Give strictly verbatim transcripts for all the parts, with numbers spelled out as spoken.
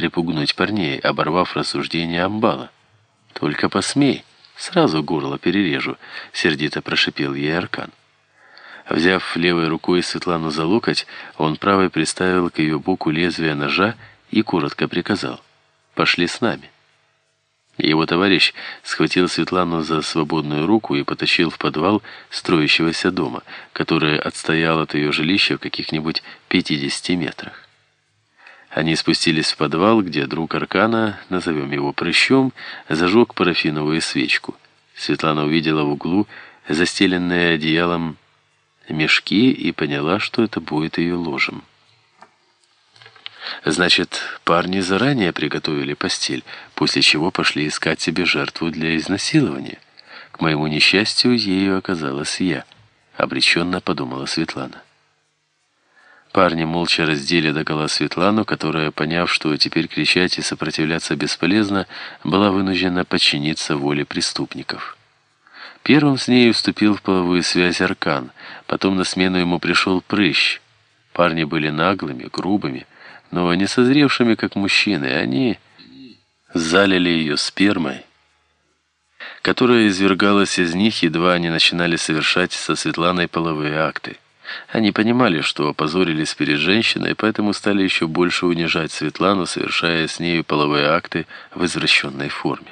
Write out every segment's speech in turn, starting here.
припугнуть парней, оборвав рассуждение амбала. «Только посмей, сразу горло перережу», — сердито прошипел ей Аркан. Взяв левой рукой Светлану за локоть, он правой приставил к ее боку лезвие ножа и коротко приказал: «Пошли с нами». Его товарищ схватил Светлану за свободную руку и потащил в подвал строящегося дома, который отстоял от ее жилища в каких-нибудь пятидесяти метрах. Они спустились в подвал, где друг Аркана, назовем его Прыщом, зажег парафиновую свечку. Светлана увидела в углу застеленные одеялом мешки и поняла, что это будет ее ложем. Значит, парни заранее приготовили постель, после чего пошли искать себе жертву для изнасилования. К моему несчастью, ею оказалась я, обреченно подумала Светлана. Парни молча раздели догола Светлану, которая, поняв, что теперь кричать и сопротивляться бесполезно, была вынуждена подчиниться воле преступников. Первым с ней вступил в половую связь Аркан, потом на смену ему пришел Прыщ. Парни были наглыми, грубыми, но не созревшими, как мужчины. Они залили ее спермой, которая извергалась из них, едва они начинали совершать со Светланой половые акты. Они понимали, что опозорились перед женщиной, поэтому стали еще больше унижать Светлану, совершая с нею половые акты в извращенной форме.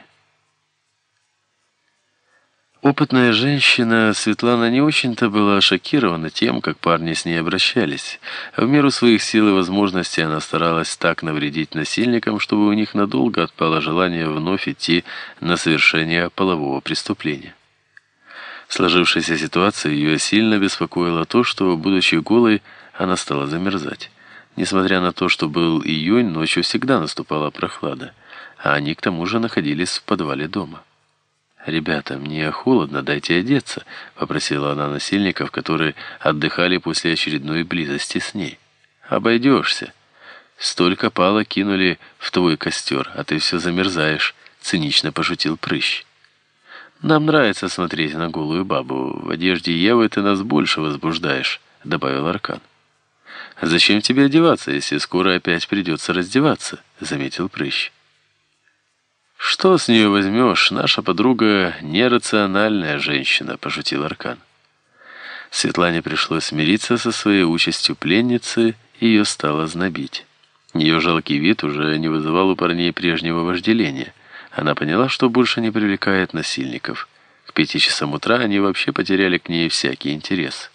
Опытная женщина Светлана не очень-то была шокирована тем, как парни с ней обращались. В меру своих сил и возможностей она старалась так навредить насильникам, чтобы у них надолго отпало желание вновь идти на совершение полового преступления. В сложившейся ситуации ее сильно беспокоило то, что, будучи голой, она стала замерзать. Несмотря на то, что был июнь, ночью всегда наступала прохлада, а они к тому же находились в подвале дома. «Ребята, мне холодно, дайте одеться», — попросила она насильников, которые отдыхали после очередной близости с ней. «Обойдешься. Столько пала кинули в твой костер, а ты все замерзаешь», — цинично пошутил Прыщ. «Нам нравится смотреть на голую бабу. В одежде Евы ты нас больше возбуждаешь», — добавил Аркан. «Зачем тебе одеваться, если скоро опять придется раздеваться?» — заметил Прыщ. «Что с нее возьмешь? Наша подруга нерациональная женщина», — пошутил Аркан. Светлане пришлось смириться со своей участью пленницы, и ее стало знобить. Ее жалкий вид уже не вызывал у парней прежнего вожделения. Она поняла, что больше не привлекает насильников. К пяти часам утра они вообще потеряли к ней всякий интерес.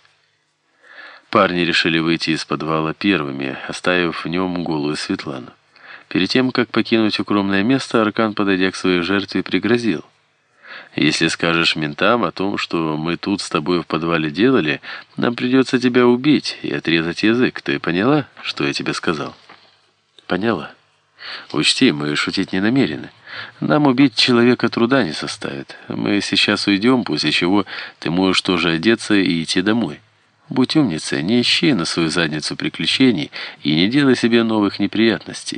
Парни решили выйти из подвала первыми, оставив в нем голую Светлану. Перед тем, как покинуть укромное место, Аркан, подойдя к своей жертве, пригрозил: «Если скажешь ментам о том, что мы тут с тобой в подвале делали, нам придется тебя убить и отрезать язык. Ты поняла, что я тебе сказал?» «Поняла. Учти, мы шутить не намерены. Нам убить человека труда не составит. Мы сейчас уйдем, после чего ты можешь тоже одеться и идти домой. Будь умницей, не ищи на свою задницу приключений и не делай себе новых неприятностей».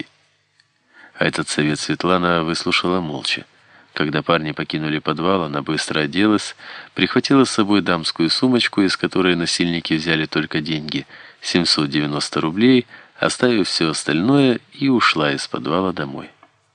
А этот совет Светлана выслушала молча. Когда парни покинули подвал, она быстро оделась, прихватила с собой дамскую сумочку, из которой насильники взяли только деньги — семьсот девяносто рублей, оставив все остальное, и ушла из подвала домой.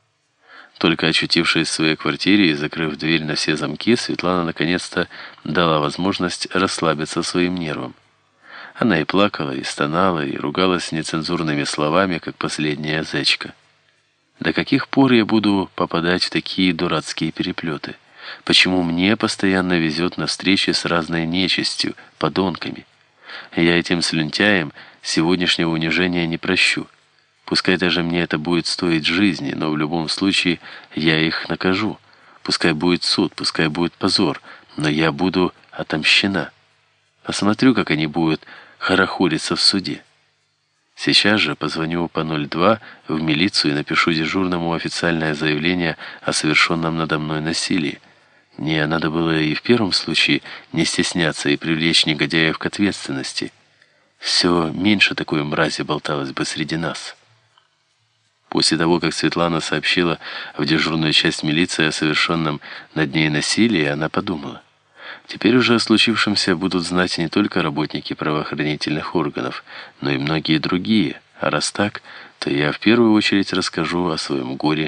Только очутившись в своей квартире и закрыв дверь на все замки, Светлана наконец-то дала возможность расслабиться своим нервам. Она и плакала, и стонала, и ругалась нецензурными словами, как последняя зечка. До каких пор я буду попадать в такие дурацкие переплеты? Почему мне постоянно везет на встречи с разной нечистью, подонками? Я этим слюнтяям сегодняшнего унижения не прощу. Пускай даже мне это будет стоить жизни, но в любом случае я их накажу. Пускай будет суд, пускай будет позор, но я буду отомщена. Посмотрю, как они будут хорохориться в суде. Сейчас же позвоню по ноль два в милицию и напишу дежурному официальное заявление о совершенном надо мной насилии. Мне надо было и в первом случае не стесняться и привлечь негодяев к ответственности. Все меньше такой мрази болталось бы среди нас. После того, как Светлана сообщила в дежурную часть милиции о совершенном над ней насилии, она подумала: теперь уже о случившемся будут знать не только работники правоохранительных органов, но и многие другие, а раз так, то я в первую очередь расскажу о своем горе